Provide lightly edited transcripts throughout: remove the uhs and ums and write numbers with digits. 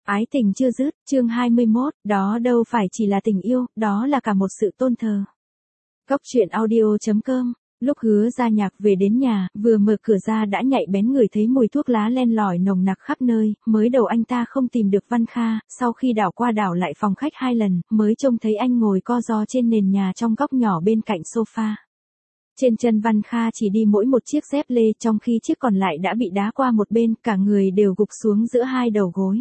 Ái tình chưa dứt, chương 21, đó đâu phải chỉ là tình yêu, đó là cả một sự tôn thờ. Cốc truyện audio.com. Lúc Hứa Gia Nhạc về đến nhà, vừa mở cửa ra đã nhạy bén ngửi thấy mùi thuốc lá len lỏi nồng nặc khắp nơi, mới đầu anh ta không tìm được Văn Kha, sau khi đảo qua đảo lại phòng khách 2 lần, mới trông thấy anh ngồi co ro trên nền nhà trong góc nhỏ bên cạnh sofa. Trên chân Văn Kha chỉ đi mỗi một chiếc dép lê, trong khi chiếc còn lại đã bị đá qua một bên, cả người đều gục xuống giữa 2 đầu gối.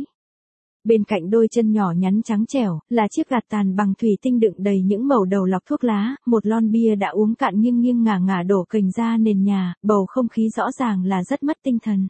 Bên cạnh đôi chân nhỏ nhắn trắng trẻo, là chiếc gạt tàn bằng thủy tinh đựng đầy những mẩu đầu lọc thuốc lá, một lon bia đã uống cạn nghiêng nghiêng ngả ngả đổ kềnh ra nền nhà, bầu không khí rõ ràng là rất mất tinh thần.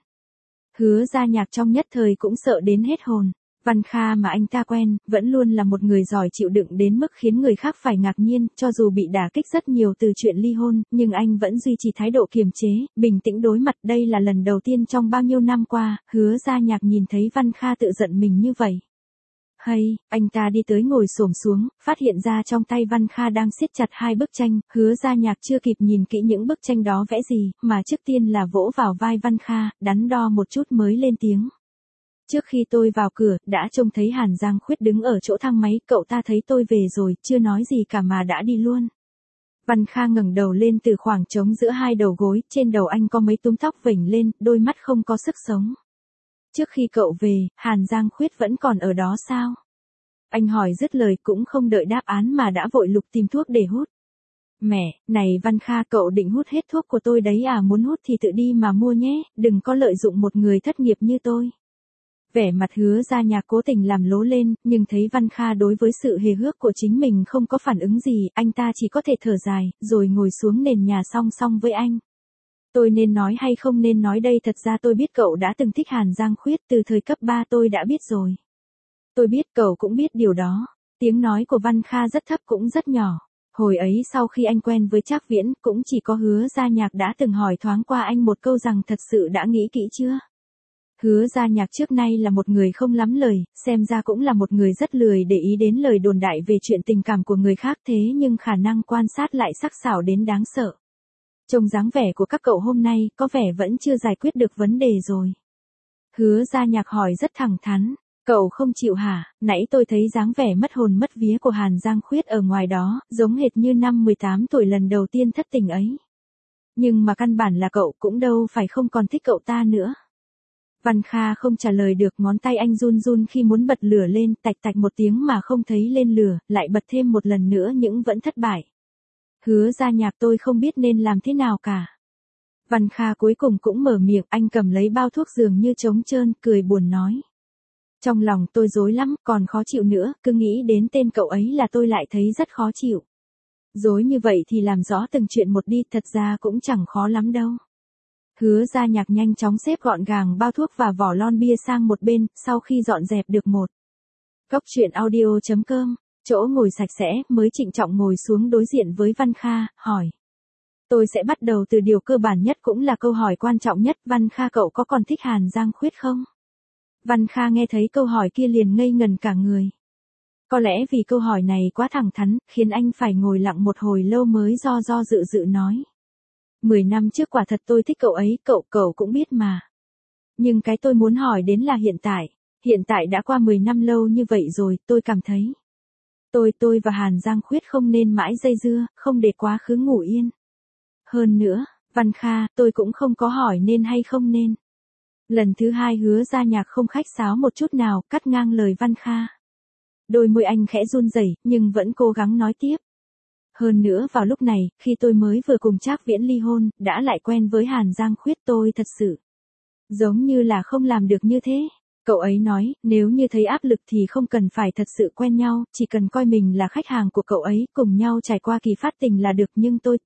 Hứa Gia Nhạc trong nhất thời cũng sợ đến hết hồn. Văn Kha mà anh ta quen, vẫn luôn là một người giỏi chịu đựng đến mức khiến người khác phải ngạc nhiên, cho dù bị đả kích rất nhiều từ chuyện ly hôn, nhưng anh vẫn duy trì thái độ kiềm chế, bình tĩnh đối mặt. Đây là lần đầu tiên trong bao nhiêu năm qua, Hứa Gia Nhạc nhìn thấy Văn Kha tự giận mình như vậy. Hay, anh ta đi tới ngồi xổm xuống, phát hiện ra trong tay Văn Kha đang siết chặt 2 bức tranh, Hứa Gia Nhạc chưa kịp nhìn kỹ những bức tranh đó vẽ gì, mà trước tiên là vỗ vào vai Văn Kha, đắn đo một chút mới lên tiếng. Trước khi tôi vào cửa, đã trông thấy Hàn Giang Khuyết đứng ở chỗ thang máy, cậu ta thấy tôi về rồi, chưa nói gì cả mà đã đi luôn. Văn Kha ngẩng đầu lên từ khoảng trống giữa 2 đầu gối, trên đầu anh có mấy túm tóc vểnh lên, đôi mắt không có sức sống. Trước khi cậu về, Hàn Giang Khuyết vẫn còn ở đó sao? Anh hỏi dứt lời cũng không đợi đáp án mà đã vội lục tìm thuốc để hút. Mẹ, này Văn Kha, cậu định hút hết thuốc của tôi đấy à? Muốn hút thì tự đi mà mua nhé, đừng có lợi dụng một người thất nghiệp như tôi. Vẻ mặt Hứa Gia Nhạc cố tình làm lố lên, nhưng thấy Văn Kha đối với sự hề hước của chính mình không có phản ứng gì, anh ta chỉ có thể thở dài, rồi ngồi xuống nền nhà song song với anh. Tôi nên nói hay không nên nói đây? Thật ra tôi biết cậu đã từng thích Hàn Giang Khuyết, từ thời cấp 3 tôi đã biết rồi. Tôi biết cậu cũng biết điều đó. Tiếng nói của Văn Kha rất thấp cũng rất nhỏ. Hồi ấy sau khi anh quen với Trác Viễn, cũng chỉ có Hứa Gia Nhạc đã từng hỏi thoáng qua anh một câu rằng thật sự đã nghĩ kỹ chưa? Hứa Gia Nhạc trước nay là một người không lắm lời, xem ra cũng là một người rất lười để ý đến lời đồn đại về chuyện tình cảm của người khác, thế nhưng khả năng quan sát lại sắc sảo đến đáng sợ. Trông dáng vẻ của các cậu hôm nay, có vẻ vẫn chưa giải quyết được vấn đề rồi. Hứa Gia Nhạc hỏi rất thẳng thắn, cậu không chịu hả? Nãy tôi thấy dáng vẻ mất hồn mất vía của Hàn Giang Khuyết ở ngoài đó, giống hệt như năm 18 tuổi lần đầu tiên thất tình ấy. Nhưng mà căn bản là cậu cũng đâu phải không còn thích cậu ta nữa. Văn Kha không trả lời được, ngón tay anh run run khi muốn bật lửa lên, tạch tạch một tiếng mà không thấy lên lửa, lại bật thêm một lần nữa nhưng vẫn thất bại. Hứa Gia Nhạc, tôi không biết nên làm thế nào cả. Văn Kha cuối cùng cũng mở miệng, anh cầm lấy bao thuốc dường như trống trơn, cười buồn nói. Trong lòng tôi rối lắm, còn khó chịu nữa, cứ nghĩ đến tên cậu ấy là tôi lại thấy rất khó chịu. Rối như vậy thì làm rõ từng chuyện một đi, thật ra cũng chẳng khó lắm đâu. Hứa Gia Nhạc nhanh chóng xếp gọn gàng bao thuốc và vỏ lon bia sang một bên, sau khi dọn dẹp được một. Cốc truyện audio.com, chỗ ngồi sạch sẽ, mới trịnh trọng ngồi xuống đối diện với Văn Kha, hỏi. Tôi sẽ bắt đầu từ điều cơ bản nhất cũng là câu hỏi quan trọng nhất, Văn Kha, cậu có còn thích Hàn Giang Khuyết không? Văn Kha nghe thấy câu hỏi kia liền ngây ngần cả người. Có lẽ vì câu hỏi này quá thẳng thắn, khiến anh phải ngồi lặng một hồi lâu mới do dự nói. 10 năm trước quả thật tôi thích cậu ấy, cậu cũng biết mà. Nhưng cái tôi muốn hỏi đến là hiện tại đã qua 10 năm lâu như vậy rồi, tôi cảm thấy. Tôi và Hàn Giang Khuyết không nên mãi dây dưa, không để quá khứ ngủ yên. Hơn nữa, Văn Kha, tôi cũng không có hỏi nên hay không nên. Lần thứ 2 Hứa Gia Nhạc không khách sáo một chút nào, cắt ngang lời Văn Kha. Đôi môi anh khẽ run rẩy, nhưng vẫn cố gắng nói tiếp. Hơn nữa vào lúc này, khi tôi mới vừa cùng Trác Viễn ly hôn, đã lại quen với Hàn Giang Khuyết, tôi thật sự giống như là không làm được như thế. Cậu ấy nói, nếu như thấy áp lực thì không cần phải thật sự quen nhau, chỉ cần coi mình là khách hàng của cậu ấy, cùng nhau trải qua kỳ phát tình là được, nhưng tôi.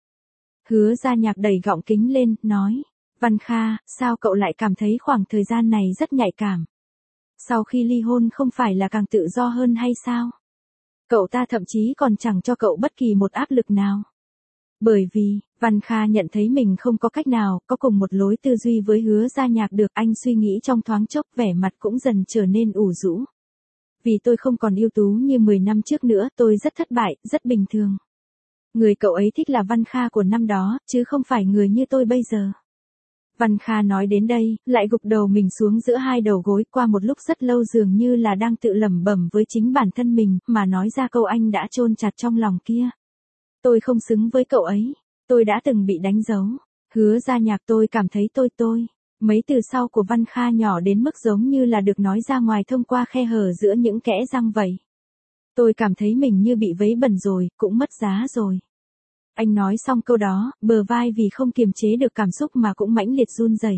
Hứa Gia Nhạc đẩy gọng kính lên, nói, Văn Kha, sao cậu lại cảm thấy khoảng thời gian này rất nhạy cảm? Sau khi ly hôn không phải là càng tự do hơn hay sao? Cậu ta thậm chí còn chẳng cho cậu bất kỳ một áp lực nào. Bởi vì, Văn Kha nhận thấy mình không có cách nào, có cùng một lối tư duy với Hứa Gia Nhạc được, anh suy nghĩ trong thoáng chốc, vẻ mặt cũng dần trở nên ủ rũ. Vì tôi không còn ưu tú như 10 năm trước nữa, tôi rất thất bại, rất bình thường. Người cậu ấy thích là Văn Kha của năm đó, chứ không phải người như tôi bây giờ. Văn Kha nói đến đây, lại gục đầu mình xuống giữa hai đầu gối, qua một lúc rất lâu dường như là đang tự lẩm bẩm với chính bản thân mình, mà nói ra câu anh đã chôn chặt trong lòng kia. Tôi không xứng với cậu ấy, tôi đã từng bị đánh dấu. Hứa Gia Nhạc, tôi cảm thấy tôi. Mấy từ sau của Văn Kha nhỏ đến mức giống như là được nói ra ngoài thông qua khe hở giữa những kẽ răng vậy. Tôi cảm thấy mình như bị vấy bẩn rồi, cũng mất giá rồi. Anh nói xong câu đó, bờ vai vì không kiềm chế được cảm xúc mà cũng mãnh liệt run rẩy.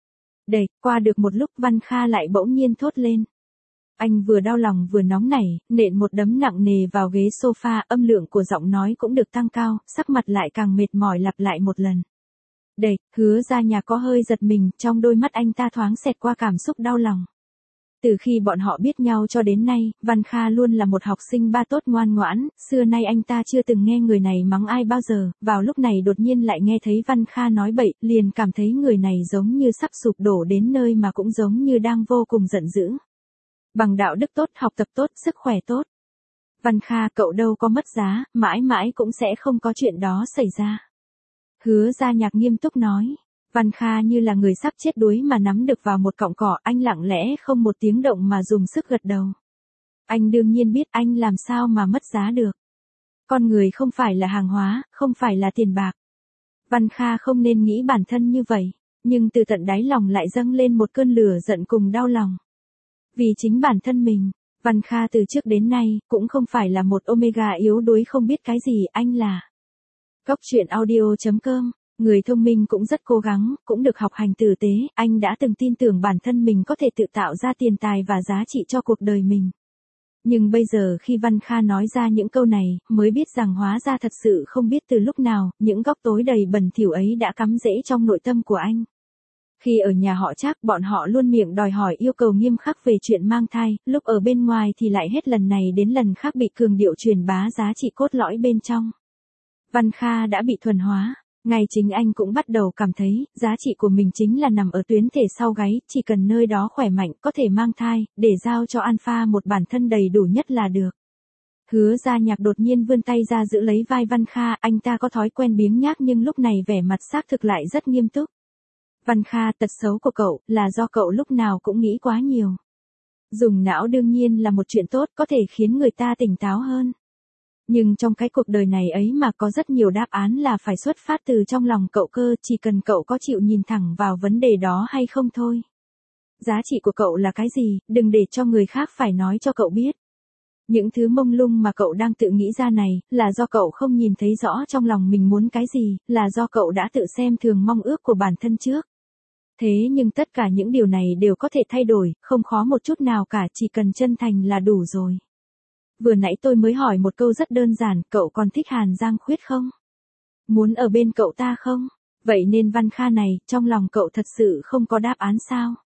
Để qua được một lúc Văn Kha lại bỗng nhiên thốt lên. Anh vừa đau lòng vừa nóng nảy, nện một đấm nặng nề vào ghế sofa, âm lượng của giọng nói cũng được tăng cao, sắc mặt lại càng mệt mỏi lặp lại một lần. Để, Hứa Gia Nhạc có hơi giật mình, trong đôi mắt anh ta thoáng xẹt qua cảm xúc đau lòng. Từ khi bọn họ biết nhau cho đến nay, Văn Kha luôn là một học sinh ba tốt ngoan ngoãn, xưa nay anh ta chưa từng nghe người này mắng ai bao giờ, vào lúc này đột nhiên lại nghe thấy Văn Kha nói bậy, liền cảm thấy người này giống như sắp sụp đổ đến nơi mà cũng giống như đang vô cùng giận dữ. Bằng đạo đức tốt, học tập tốt, sức khỏe tốt. Văn Kha, cậu đâu có mất giá, mãi mãi cũng sẽ không có chuyện đó xảy ra. Hứa Gia Nhạc nghiêm túc nói. Văn Kha như là người sắp chết đuối mà nắm được vào một cọng cỏ, anh lặng lẽ không một tiếng động mà dùng sức gật đầu. Anh đương nhiên biết, anh làm sao mà mất giá được. Con người không phải là hàng hóa, không phải là tiền bạc. Văn Kha không nên nghĩ bản thân như vậy, nhưng từ tận đáy lòng lại dâng lên một cơn lửa giận cùng đau lòng. Vì chính bản thân mình, Văn Kha từ trước đến nay cũng không phải là một omega yếu đuối không biết cái gì, anh là. Cốc truyện audio.com. Người thông minh cũng rất cố gắng, cũng được học hành tử tế, anh đã từng tin tưởng bản thân mình có thể tự tạo ra tiền tài và giá trị cho cuộc đời mình. Nhưng bây giờ khi Văn Kha nói ra những câu này, mới biết rằng hóa ra thật sự không biết từ lúc nào, những góc tối đầy bẩn thỉu ấy đã cắm rễ trong nội tâm của anh. Khi ở nhà họ Trác, bọn họ luôn miệng đòi hỏi yêu cầu nghiêm khắc về chuyện mang thai, lúc ở bên ngoài thì lại hết lần này đến lần khác bị cường điệu truyền bá giá trị cốt lõi bên trong. Văn Kha đã bị thuần hóa. Ngay chính anh cũng bắt đầu cảm thấy, giá trị của mình chính là nằm ở tuyến thể sau gáy, chỉ cần nơi đó khỏe mạnh, có thể mang thai, để giao cho Alpha một bản thân đầy đủ nhất là được. Hứa Gia Nhạc đột nhiên vươn tay ra giữ lấy vai Văn Kha, anh ta có thói quen biếng nhác nhưng lúc này vẻ mặt xác thực lại rất nghiêm túc. Văn Kha, tật xấu của cậu, là do cậu lúc nào cũng nghĩ quá nhiều. Dùng não đương nhiên là một chuyện tốt, có thể khiến người ta tỉnh táo hơn. Nhưng trong cái cuộc đời này ấy mà có rất nhiều đáp án là phải xuất phát từ trong lòng cậu cơ, chỉ cần cậu có chịu nhìn thẳng vào vấn đề đó hay không thôi. Giá trị của cậu là cái gì, đừng để cho người khác phải nói cho cậu biết. Những thứ mông lung mà cậu đang tự nghĩ ra này, là do cậu không nhìn thấy rõ trong lòng mình muốn cái gì, là do cậu đã tự xem thường mong ước của bản thân trước. Thế nhưng tất cả những điều này đều có thể thay đổi, không khó một chút nào cả, chỉ cần chân thành là đủ rồi. Vừa nãy tôi mới hỏi một câu rất đơn giản, cậu còn thích Hàn Giang Khuyết không? Muốn ở bên cậu ta không? Vậy nên Văn Kha này, trong lòng cậu thật sự không có đáp án sao?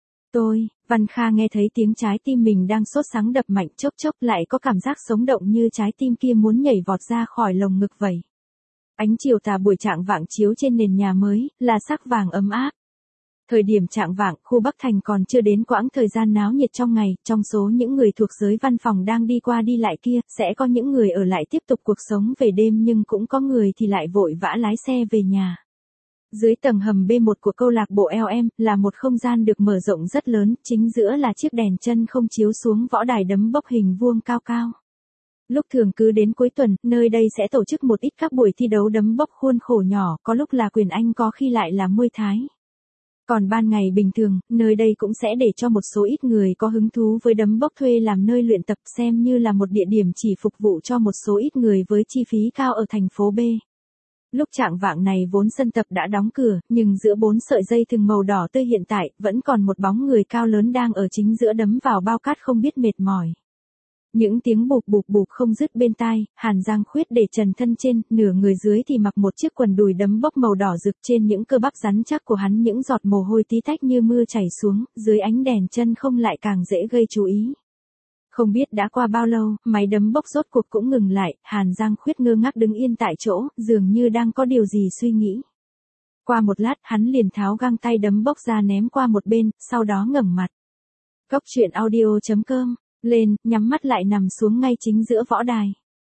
Văn Kha nghe thấy tiếng trái tim mình đang sốt sắng đập mạnh, chốc chốc lại có cảm giác sống động như trái tim kia muốn nhảy vọt ra khỏi lồng ngực vậy. Ánh chiều tà buổi chạng vạng chiếu trên nền nhà mới, là sắc vàng ấm áp. Thời điểm chạng vạng, khu Bắc Thành còn chưa đến quãng thời gian náo nhiệt trong ngày, trong số những người thuộc giới văn phòng đang đi qua đi lại kia, sẽ có những người ở lại tiếp tục cuộc sống về đêm nhưng cũng có người thì lại vội vã lái xe về nhà. Dưới tầng hầm B1 của câu lạc bộ LM, là một không gian được mở rộng rất lớn, chính giữa là chiếc đèn chân không chiếu xuống võ đài đấm bốc hình vuông cao cao. Lúc thường cứ đến cuối tuần, nơi đây sẽ tổ chức một ít các buổi thi đấu đấm bốc khuôn khổ nhỏ, có lúc là quyền Anh có khi lại là Muay Thái. Còn ban ngày bình thường, nơi đây cũng sẽ để cho một số ít người có hứng thú với đấm bốc thuê làm nơi luyện tập, xem như là một địa điểm chỉ phục vụ cho một số ít người với chi phí cao ở thành phố B. Lúc chạng vạng này vốn sân tập đã đóng cửa, nhưng giữa 4 sợi dây thừng màu đỏ tươi hiện tại, vẫn còn một bóng người cao lớn đang ở chính giữa đấm vào bao cát không biết mệt mỏi. Những tiếng bụp bụp bụp không dứt bên tai, Hàn Giang Khuyết để trần thân trên, nửa người dưới thì mặc một chiếc quần đùi đấm bốc màu đỏ rực, trên những cơ bắp rắn chắc của hắn những giọt mồ hôi tí tách như mưa chảy xuống, dưới ánh đèn chân không lại càng dễ gây chú ý. Không biết đã qua bao lâu, máy đấm bốc rốt cuộc cũng ngừng lại, Hàn Giang Khuyết ngơ ngác đứng yên tại chỗ, dường như đang có điều gì suy nghĩ. Qua một lát, hắn liền tháo găng tay đấm bốc ra ném qua một bên, sau đó ngẩng mặt. Cốc truyện audio.com lên, nhắm mắt lại nằm xuống ngay chính giữa võ đài.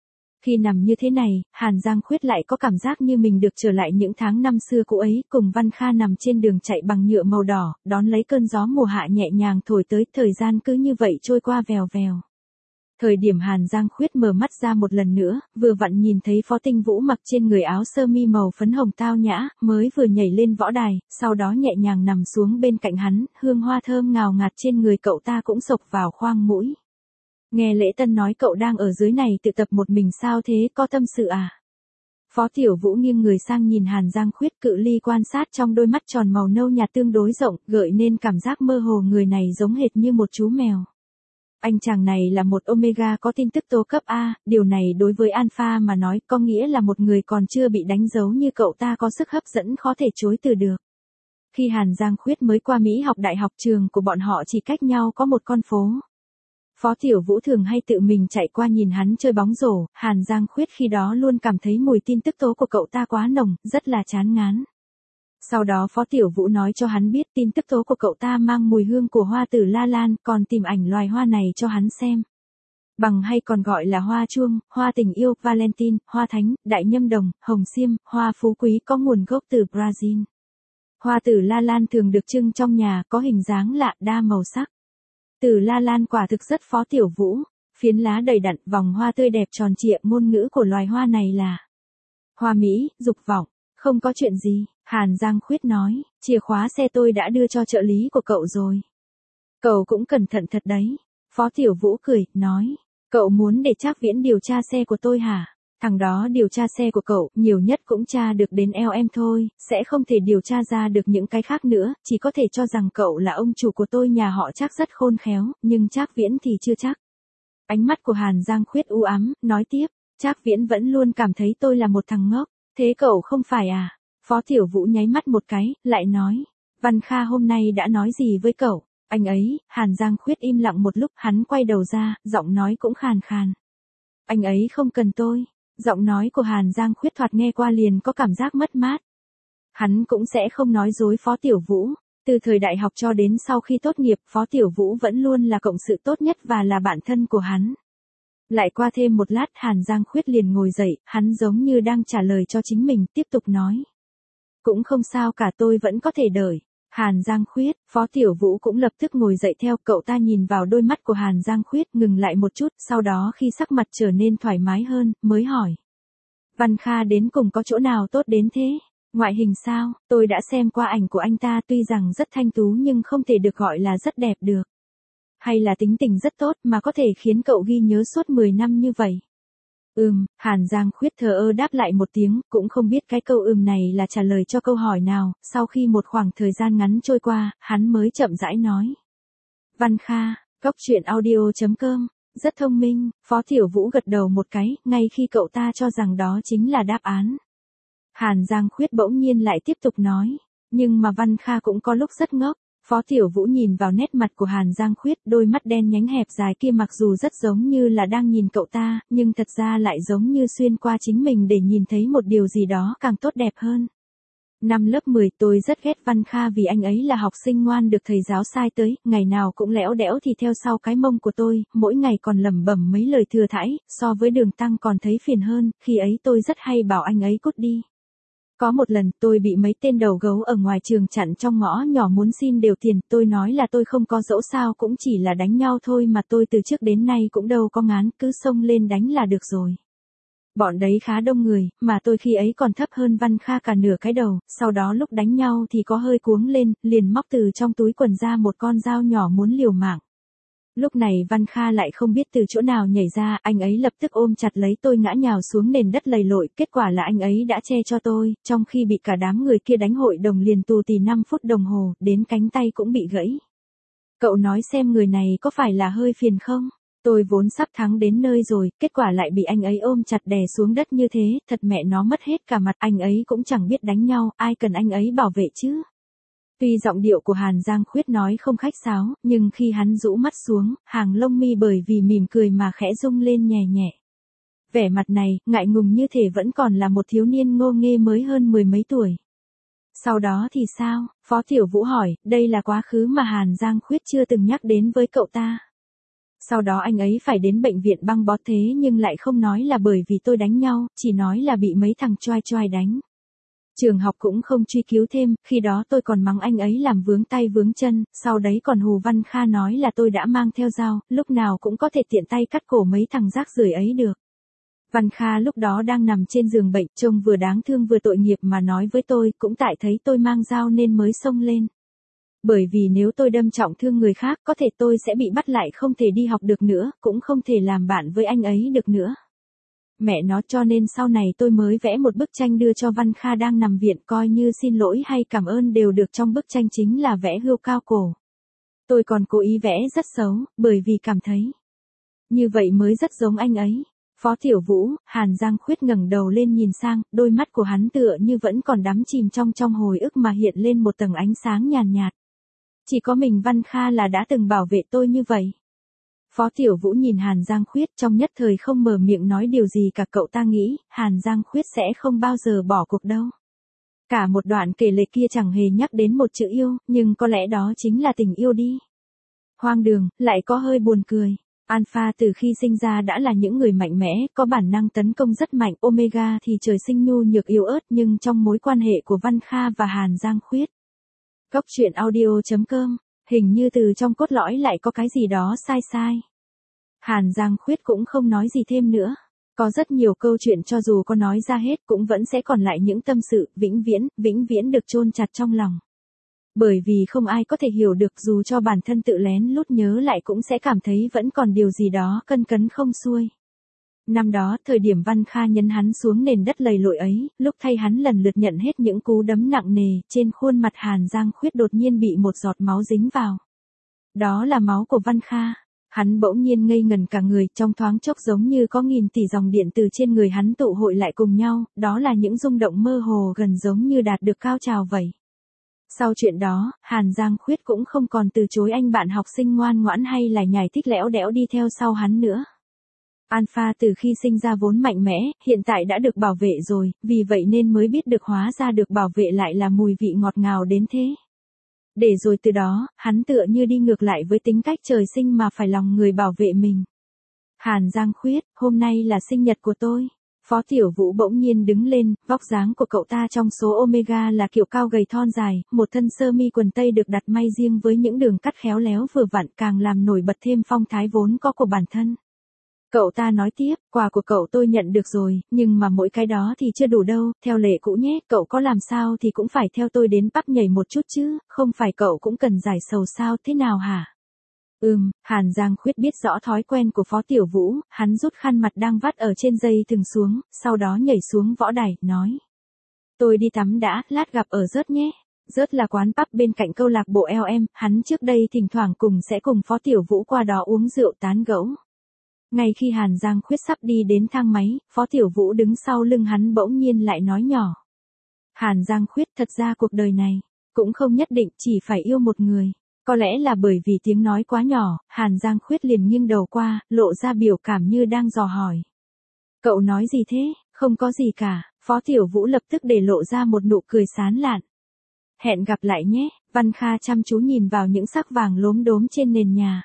Khi nằm như thế này, Hàn Giang Khuyết lại có cảm giác như mình được trở lại những tháng năm xưa cũ ấy, cùng Văn Kha nằm trên đường chạy bằng nhựa màu đỏ, đón lấy cơn gió mùa hạ nhẹ nhàng thổi tới, thời gian cứ như vậy trôi qua vèo vèo. Thời điểm Hàn Giang Khuyết mở mắt ra một lần nữa, vừa vặn nhìn thấy Phó Tinh Vũ mặc trên người áo sơ mi màu phấn hồng tao nhã, mới vừa nhảy lên võ đài, sau đó nhẹ nhàng nằm xuống bên cạnh hắn, hương hoa thơm ngào ngạt trên người cậu ta cũng xộc vào khoang mũi. Nghe Lễ Tân nói cậu đang ở dưới này tự tập một mình sao thế, có tâm sự à? Phó Tiểu Vũ nghiêng người sang nhìn Hàn Giang Khuyết, cự ly quan sát trong đôi mắt tròn màu nâu nhạt tương đối rộng, gợi nên cảm giác mơ hồ người này giống hệt như một chú mèo. Anh chàng này là một Omega có tin tức tố cấp A, điều này đối với Alpha mà nói có nghĩa là một người còn chưa bị đánh dấu như cậu ta có sức hấp dẫn khó thể chối từ được. Khi Hàn Giang Khuyết mới qua Mỹ học đại học, trường của bọn họ chỉ cách nhau có một con phố. Phó Tiểu Vũ thường hay tự mình chạy qua nhìn hắn chơi bóng rổ, Hàn Giang Khuyết khi đó luôn cảm thấy mùi tin tức tố của cậu ta quá nồng, rất là chán ngán. Sau đó Phó Tiểu Vũ nói cho hắn biết tin tức tố của cậu ta mang mùi hương của hoa tử la lan, còn tìm ảnh loài hoa này cho hắn xem. Bằng hay còn gọi là hoa chuông, hoa tình yêu, Valentine, hoa thánh, đại nhâm đồng, hồng xiêm, hoa phú quý có nguồn gốc từ Brazil. Hoa tử la lan thường được trưng trong nhà, có hình dáng lạ, đa màu sắc. Tử la lan quả thực rất Phó Tiểu Vũ, phiến lá đầy đặn, vòng hoa tươi đẹp tròn trịa, ngôn ngữ của loài hoa này là hoa mỹ, dục vọng. Không có chuyện gì, Hàn Giang Khuyết nói, chìa khóa xe tôi đã đưa cho trợ lý của cậu rồi. Cậu cũng cẩn thận thật đấy. Phó Tiểu Vũ cười, nói, cậu muốn để Trác Viễn điều tra xe của tôi hả? Thằng đó điều tra xe của cậu, nhiều nhất cũng tra được đến eo em thôi, sẽ không thể điều tra ra được những cái khác nữa, chỉ có thể cho rằng cậu là ông chủ của tôi, nhà họ Trác rất khôn khéo, nhưng Trác Viễn thì chưa chắc. Ánh mắt của Hàn Giang Khuyết u ám, nói tiếp, Trác Viễn vẫn luôn cảm thấy tôi là một thằng ngốc. Thế cậu không phải à? Phó Tiểu Vũ nháy mắt một cái, lại nói, Văn Kha hôm nay đã nói gì với cậu? Anh ấy, Hàn Giang Khuyết im lặng một lúc, hắn quay đầu ra, giọng nói cũng khàn khàn. Anh ấy không cần tôi. Giọng nói của Hàn Giang Khuyết thoạt nghe qua liền có cảm giác mất mát. Hắn cũng sẽ không nói dối Phó Tiểu Vũ. Từ thời đại học cho đến sau khi tốt nghiệp, Phó Tiểu Vũ vẫn luôn là cộng sự tốt nhất và là bạn thân của hắn. Lại qua thêm một lát, Hàn Giang Khuyết liền ngồi dậy, hắn giống như đang trả lời cho chính mình, tiếp tục nói. Cũng không sao cả, tôi vẫn có thể đợi. Hàn Giang Khuyết, Phó Tiểu Vũ cũng lập tức ngồi dậy theo, cậu ta nhìn vào đôi mắt của Hàn Giang Khuyết, ngừng lại một chút, sau đó khi sắc mặt trở nên thoải mái hơn, mới hỏi. Văn Kha đến cùng có chỗ nào tốt đến thế? Ngoại hình sao? Tôi đã xem qua ảnh của anh ta, tuy rằng rất thanh tú nhưng không thể được gọi là rất đẹp được. Hay là tính tình rất tốt mà có thể khiến cậu ghi nhớ suốt 10 năm như vậy? Hàn Giang Khuyết thờ ơ đáp lại một tiếng, cũng không biết cái câu này là trả lời cho câu hỏi nào, sau khi một khoảng thời gian ngắn trôi qua, hắn mới chậm rãi nói. Văn Kha, goctruyện.audio.com, rất thông minh, Phó Tiểu Vũ gật đầu một cái, ngay khi cậu ta cho rằng đó chính là đáp án. Hàn Giang Khuyết bỗng nhiên lại tiếp tục nói, nhưng mà Văn Kha cũng có lúc rất ngốc. Phó Tiểu Vũ nhìn vào nét mặt của Hàn Giang Khuyết, đôi mắt đen nhánh hẹp dài kia mặc dù rất giống như là đang nhìn cậu ta, nhưng thật ra lại giống như xuyên qua chính mình để nhìn thấy một điều gì đó càng tốt đẹp hơn. Năm lớp 10 tôi rất ghét Văn Kha vì anh ấy là học sinh ngoan được thầy giáo sai tới, ngày nào cũng lẽo đẽo thì theo sau cái mông của tôi, mỗi ngày còn lẩm bẩm mấy lời thừa thãi, so với Đường Tăng còn thấy phiền hơn, khi ấy tôi rất hay bảo anh ấy cút đi. Có một lần tôi bị mấy tên đầu gấu ở ngoài trường chặn trong ngõ nhỏ muốn xin đều tiền, tôi nói là tôi không có dẫu sao cũng chỉ là đánh nhau thôi mà tôi từ trước đến nay cũng đâu có ngán, cứ xông lên đánh là được rồi. Bọn đấy khá đông người, mà tôi khi ấy còn thấp hơn Văn Kha cả nửa cái đầu, sau đó lúc đánh nhau thì có hơi cuống lên, liền móc từ trong túi quần ra một con dao nhỏ muốn liều mạng. Lúc này Văn Kha lại không biết từ chỗ nào nhảy ra, anh ấy lập tức ôm chặt lấy tôi ngã nhào xuống nền đất lầy lội, kết quả là anh ấy đã che cho tôi, trong khi bị cả đám người kia đánh hội đồng liền tù tì 5 phút đồng hồ, đến cánh tay cũng bị gãy. Cậu nói xem người này có phải là hơi phiền không? Tôi vốn sắp thắng đến nơi rồi, kết quả lại bị anh ấy ôm chặt đè xuống đất như thế, thật mẹ nó mất hết cả mặt, anh ấy cũng chẳng biết đánh nhau, ai cần anh ấy bảo vệ chứ? Tuy giọng điệu của Hàn Giang Khuyết nói không khách sáo, nhưng khi hắn rũ mắt xuống, hàng lông mi bởi vì mỉm cười mà khẽ rung lên nhẹ nhẹ. Vẻ mặt này, ngại ngùng như thể vẫn còn là một thiếu niên ngô nghê mới hơn 10 mấy tuổi. Sau đó thì sao? Phó Tiểu Vũ hỏi, đây là quá khứ mà Hàn Giang Khuyết chưa từng nhắc đến với cậu ta. Sau đó anh ấy phải đến bệnh viện băng bó thế nhưng lại không nói là bởi vì tôi đánh nhau, chỉ nói là bị mấy thằng choai choai đánh. Trường học cũng không truy cứu thêm, khi đó tôi còn mắng anh ấy làm vướng tay vướng chân, sau đấy còn hù Văn Kha nói là tôi đã mang theo dao, lúc nào cũng có thể tiện tay cắt cổ mấy thằng rác rưởi ấy được. Văn Kha lúc đó đang nằm trên giường bệnh, trông vừa đáng thương vừa tội nghiệp mà nói với tôi, cũng tại thấy tôi mang dao nên mới xông lên. Bởi vì nếu tôi đâm trọng thương người khác, có thể tôi sẽ bị bắt lại không thể đi học được nữa, cũng không thể làm bạn với anh ấy được nữa. Mẹ nó, cho nên sau này tôi mới vẽ một bức tranh đưa cho Văn Kha đang nằm viện, coi như xin lỗi hay cảm ơn đều được, trong bức tranh chính là vẽ hươu cao cổ. Tôi còn cố ý vẽ rất xấu, bởi vì cảm thấy như vậy mới rất giống anh ấy. Phó Tiểu Vũ, Hàn Giang Khuyết ngẩng đầu lên nhìn sang, đôi mắt của hắn tựa như vẫn còn đắm chìm trong hồi ức mà hiện lên một tầng ánh sáng nhàn nhạt. Chỉ có mình Văn Kha là đã từng bảo vệ tôi như vậy. Phó Tiểu Vũ nhìn Hàn Giang Khuyết, trong nhất thời không mở miệng nói điều gì cả. Cậu ta nghĩ, Hàn Giang Khuyết sẽ không bao giờ bỏ cuộc đâu. Cả một đoạn kể lể kia chẳng hề nhắc đến một chữ yêu, nhưng có lẽ đó chính là tình yêu đi. Hoang đường, lại có hơi buồn cười. Alpha từ khi sinh ra đã là những người mạnh mẽ, có bản năng tấn công rất mạnh. Omega thì trời sinh nhu nhược yếu ớt, nhưng trong mối quan hệ của Văn Kha và Hàn Giang Khuyết. Góc truyện audio.com, hình như từ trong cốt lõi lại có cái gì đó sai sai. Hàn Giang Khuyết cũng không nói gì thêm nữa. Có rất nhiều câu chuyện cho dù có nói ra hết cũng vẫn sẽ còn lại những tâm sự vĩnh viễn được chôn chặt trong lòng. Bởi vì không ai có thể hiểu được, dù cho bản thân tự lén lút nhớ lại cũng sẽ cảm thấy vẫn còn điều gì đó cân cấn không xuôi. Năm đó, thời điểm Văn Kha nhấn hắn xuống nền đất lầy lội ấy, lúc thay hắn lần lượt nhận hết những cú đấm nặng nề, trên khuôn mặt Hàn Giang Khuyết đột nhiên bị một giọt máu dính vào. Đó là máu của Văn Kha. Hắn bỗng nhiên ngây ngần cả người, trong thoáng chốc giống như có nghìn tỷ dòng điện từ trên người hắn tụ hội lại cùng nhau, đó là những rung động mơ hồ gần giống như đạt được cao trào vậy. Sau chuyện đó, Hàn Giang Khuyết cũng không còn từ chối anh bạn học sinh ngoan ngoãn hay là nhảy thích lẽo đẽo đi theo sau hắn nữa. Alpha từ khi sinh ra vốn mạnh mẽ, hiện tại đã được bảo vệ rồi, vì vậy nên mới biết được hóa ra được bảo vệ lại là mùi vị ngọt ngào đến thế. Để rồi từ đó, hắn tựa như đi ngược lại với tính cách trời sinh mà phải lòng người bảo vệ mình. Hàn Giang Khuyết, hôm nay là sinh nhật của tôi. Phó Tiểu Vũ bỗng nhiên đứng lên, vóc dáng của cậu ta trong số Omega là kiểu cao gầy thon dài, một thân sơ mi quần tây được đặt may riêng với những đường cắt khéo léo vừa vặn, càng làm nổi bật thêm phong thái vốn có của bản thân. Cậu ta nói tiếp, quà của cậu tôi nhận được rồi, nhưng mà mỗi cái đó thì chưa đủ đâu, theo lệ cũ nhé, cậu có làm sao thì cũng phải theo tôi đến pub nhảy một chút chứ, không phải cậu cũng cần giải sầu sao, thế nào hả? Hàn Giang Khuyết biết rõ thói quen của Phó Tiểu Vũ, hắn rút khăn mặt đang vắt ở trên dây thừng xuống, sau đó nhảy xuống võ đài, nói. Tôi đi tắm đã, lát gặp ở Rớt nhé. Rớt là quán pub bên cạnh câu lạc bộ LM, hắn trước đây thỉnh thoảng sẽ cùng Phó Tiểu Vũ qua đó uống rượu tán gẫu. Ngay khi Hàn Giang Khuyết sắp đi đến thang máy, Phó Tiểu Vũ đứng sau lưng hắn bỗng nhiên lại nói nhỏ. Hàn Giang Khuyết, thật ra cuộc đời này, cũng không nhất định chỉ phải yêu một người. Có lẽ là bởi vì tiếng nói quá nhỏ, Hàn Giang Khuyết liền nghiêng đầu qua, lộ ra biểu cảm như đang dò hỏi. Cậu nói gì thế? Không có gì cả, Phó Tiểu Vũ lập tức để lộ ra một nụ cười sán lạn. Hẹn gặp lại nhé, Văn Kha chăm chú nhìn vào những sắc vàng lốm đốm trên nền nhà.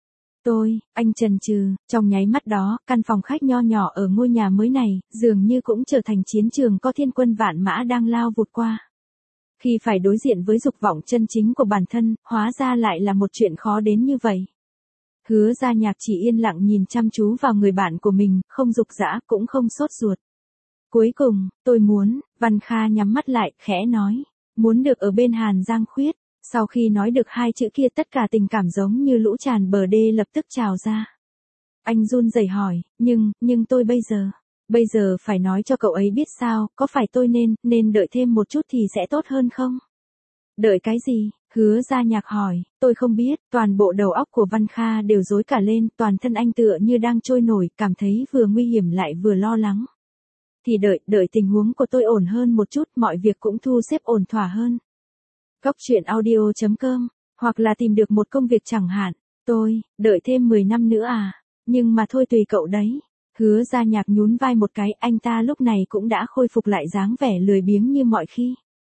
Anh chần chừ, trong nháy mắt đó, căn phòng khách nho nhỏ ở ngôi nhà mới này, dường như cũng trở thành chiến trường có thiên quân vạn mã đang lao vụt qua. Khi phải đối diện với dục vọng chân chính của bản thân, hóa ra lại là một chuyện khó đến như vậy. Hứa Gia Nhạc chỉ yên lặng nhìn chăm chú vào người bạn của mình, không dục dã, cũng không sốt ruột. Cuối cùng, tôi muốn, Văn Kha nhắm mắt lại, khẽ nói, muốn được ở bên Hàn Giang Khuyết. Sau khi nói được hai chữ kia tất cả tình cảm giống như lũ tràn bờ đê lập tức trào ra. Anh run rẩy hỏi, nhưng tôi bây giờ phải nói cho cậu ấy biết sao, có phải tôi nên đợi thêm một chút thì sẽ tốt hơn không? Đợi cái gì? Hứa Gia Nhạc hỏi, tôi không biết, toàn bộ đầu óc của Văn Kha đều rối cả lên, toàn thân anh tựa như đang trôi nổi, cảm thấy vừa nguy hiểm lại vừa lo lắng. Thì đợi tình huống của tôi ổn hơn một chút, mọi việc cũng thu xếp ổn thỏa hơn. Góc truyện audio.com, hoặc là tìm được một công việc chẳng hạn. Đợi thêm 10 năm nữa à? Nhưng mà thôi tùy cậu đấy. Hứa Gia Nhạc nhún vai một cái, anh ta lúc này cũng đã khôi phục lại dáng vẻ lười biếng như mọi khi.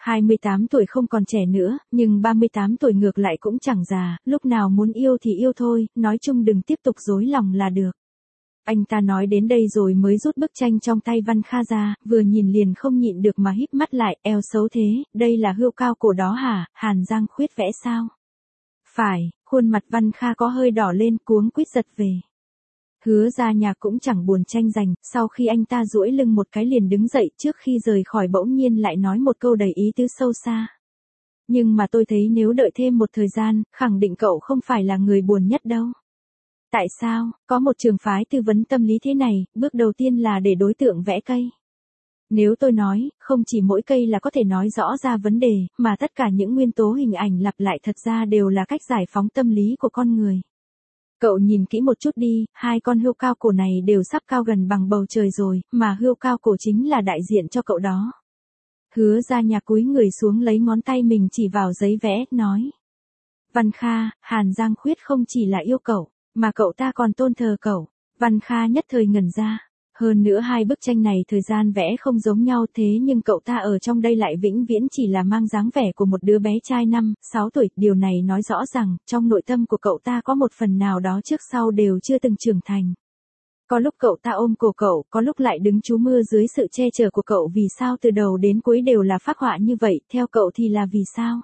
28 tuổi không còn trẻ nữa, nhưng 38 tuổi ngược lại cũng chẳng già, lúc nào muốn yêu thì yêu thôi, nói chung đừng tiếp tục dối lòng là được. Anh ta nói đến đây rồi mới rút bức tranh trong tay Văn Kha ra, vừa nhìn liền không nhịn được mà híp mắt lại, eo xấu thế, đây là Hươu Cao Cổ đó hả, Hàn Giang Khuyết vẽ sao? Phải, khuôn mặt Văn Kha có hơi đỏ lên, cuống quýt giật về. Hứa Gia Nhạc cũng chẳng buồn tranh giành, sau khi anh ta duỗi lưng một cái liền đứng dậy, trước khi rời khỏi bỗng nhiên lại nói một câu đầy ý tứ sâu xa. Nhưng mà tôi thấy nếu đợi thêm một thời gian, khẳng định cậu không phải là người buồn nhất đâu. Tại sao? Có một trường phái tư vấn tâm lý thế này, bước đầu tiên là để đối tượng vẽ cây. Nếu tôi nói, không chỉ mỗi cây là có thể nói rõ ra vấn đề, mà tất cả những nguyên tố hình ảnh lặp lại thật ra đều là cách giải phóng tâm lý của con người. Cậu nhìn kỹ một chút đi, hai con hươu cao cổ này đều sắp cao gần bằng bầu trời rồi, mà hươu cao cổ chính là đại diện cho cậu đó. Hứa Gia Nhạc cúi người xuống lấy ngón tay mình chỉ vào giấy vẽ, nói. Văn Kha, Hàn Giang Khuyết không chỉ là yêu cậu, mà cậu ta còn tôn thờ cậu. Văn Kha nhất thời ngẩn ra. Hơn nữa hai bức tranh này thời gian vẽ không giống nhau thế nhưng cậu ta ở trong đây lại vĩnh viễn chỉ là mang dáng vẻ của một đứa bé trai 5, 6 tuổi. Điều này nói rõ rằng, trong nội tâm của cậu ta có một phần nào đó trước sau đều chưa từng trưởng thành. Có lúc cậu ta ôm cổ cậu, có lúc lại đứng trú mưa dưới sự che chở của cậu. Vì sao từ đầu đến cuối đều là phác họa như vậy, theo cậu thì là vì sao?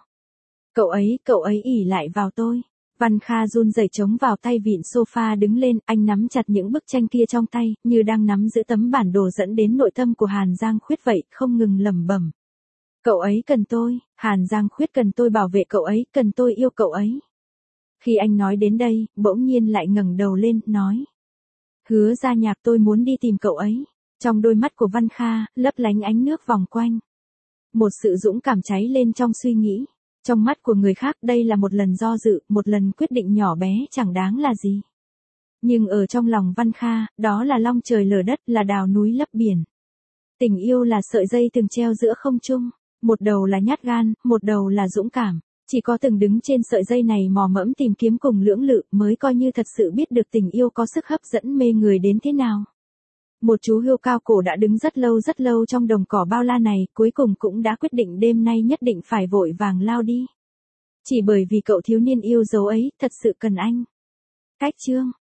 Cậu ấy ỷ lại vào tôi. Văn Kha run rẩy chống vào tay vịn sofa đứng lên, anh nắm chặt những bức tranh kia trong tay, như đang nắm giữ tấm bản đồ dẫn đến nội tâm của Hàn Giang Khuyết vậy, không ngừng lẩm bẩm. Cậu ấy cần tôi, Hàn Giang Khuyết cần tôi bảo vệ cậu ấy, cần tôi yêu cậu ấy. Khi anh nói đến đây, bỗng nhiên lại ngẩng đầu lên, nói. Hứa Gia Nhạc, tôi muốn đi tìm cậu ấy. Trong đôi mắt của Văn Kha, lấp lánh ánh nước vòng quanh. Một sự dũng cảm cháy lên trong suy nghĩ. Trong mắt của người khác đây là một lần do dự, một lần quyết định nhỏ bé chẳng đáng là gì. Nhưng ở trong lòng Văn Kha, đó là long trời lở đất, là đào núi lấp biển. Tình yêu là sợi dây từng treo giữa không trung, một đầu là nhát gan, một đầu là dũng cảm. Chỉ có từng đứng trên sợi dây này mò mẫm tìm kiếm cùng lưỡng lự mới coi như thật sự biết được tình yêu có sức hấp dẫn mê người đến thế nào. Một chú hươu cao cổ đã đứng rất lâu trong đồng cỏ bao la này, cuối cùng cũng đã quyết định đêm nay nhất định phải vội vàng lao đi. Chỉ bởi vì cậu thiếu niên yêu dấu ấy, thật sự cần anh. Cách chương